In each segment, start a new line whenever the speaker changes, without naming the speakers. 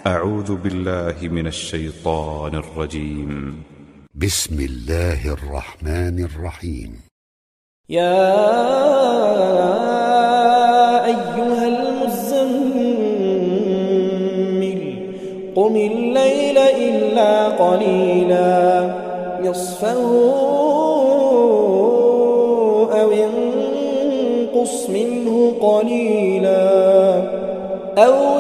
أعوذ بالله من الشيطان الرجيم.
بسم الله الرحمن الرحيم.
يا أيها المزمل قم الليل إلا قليلا نصفه أو انقص منه قليلا أو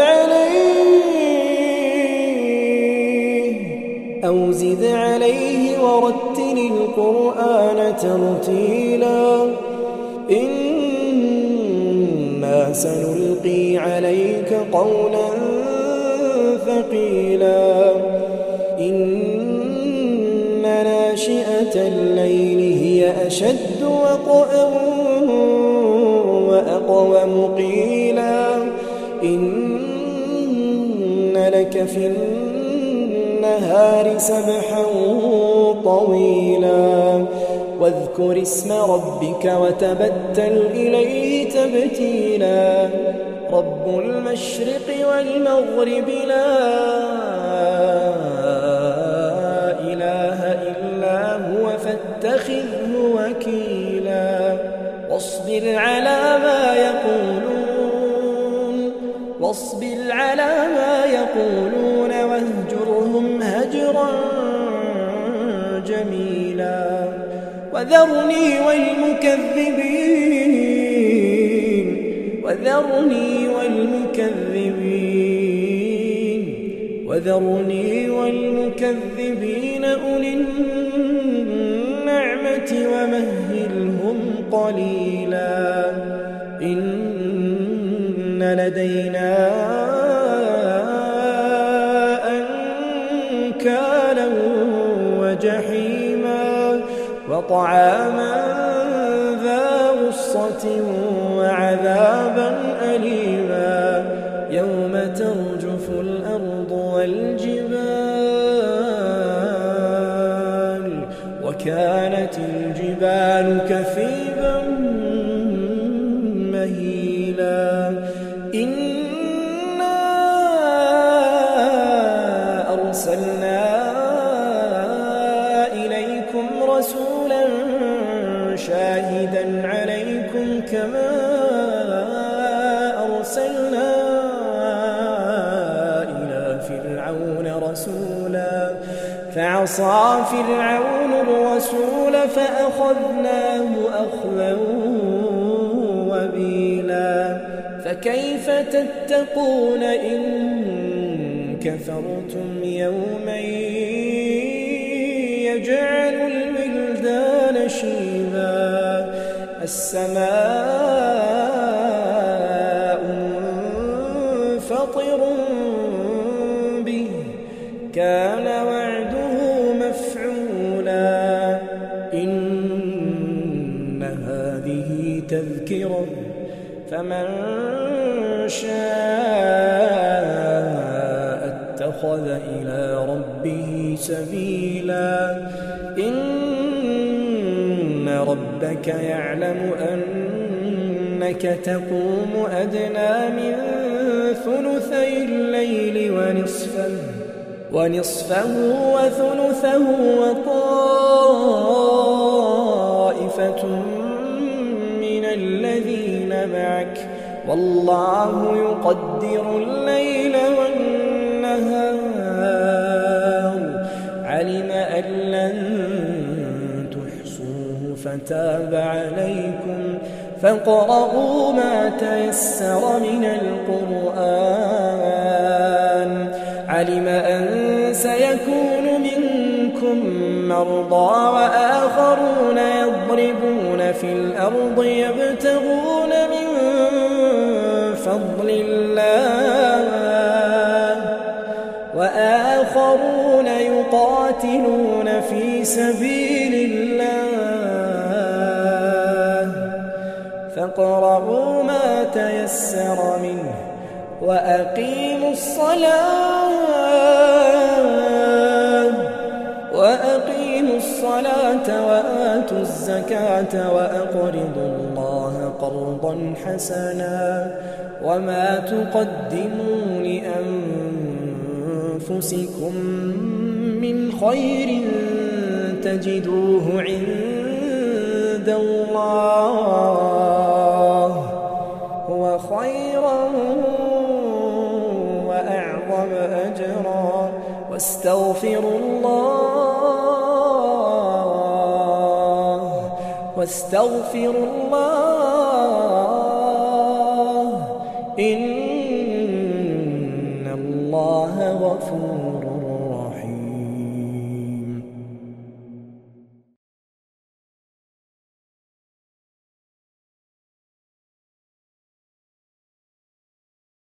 زد عليه ورتل القرآن ترتيلا إنا سنلقي عليك قولا ثقيلا إن ناشئة الليل هي أشد وطئا وأقوم قيلا إن لك في النهار سبحا طويلا واذكر اسم ربك وتبتل إليه تبتيلا رب المشرق والمغرب لا إله إلا هو فاتخذه وكيلا واصبر على ما يقولون واهجرهم هجرا جميلا وذرني والمكذبين أولي النعمة ومهلهم قليلا إن لدينا أنكالا وجحيما وطعاما ذا غصة وعذابا أليما يوم ترجف الأرض والجبال وكانت الجبال كثيبا مهيلا إنا أرسلنا إليكم رسولا شاهدا عليكم كما أرسلنا إلى فرعون رسولا فعصى فرعون الرسول فأخذناه أخذا وبيلا فكيف تتقون إن كفرتم يوما يجعل الولدان شيبا السماء منفطر به كان وعده مفعولا إن هذه تذكرة فمن شاء اتخذ إلى ربه سبيلا إن ربك يعلم أنك تقوم أدنى من ثلثي الليل ونصفه وثلثه وطائفة من الذين معك والله يقدر الليل والنهار علم أن لن تحصوه فتاب عليكم فاقرؤوا ما تيسر من القرآن علم أن سيكون منكم مرضى وآخرون يضربون في الأرض يبتغون من فضل الله وآخرون يقاتلون في سبيل الله فاقرؤوا ما تيسر منه وأقيموا الصلاة وآتوا الزكاة وأقرضوا الله قرضا حسنا وما تقدموا لأنفسكم أنفسكم من خير تجدوه عند الله هو خيرا وأعظم أجرا واستغفروا الله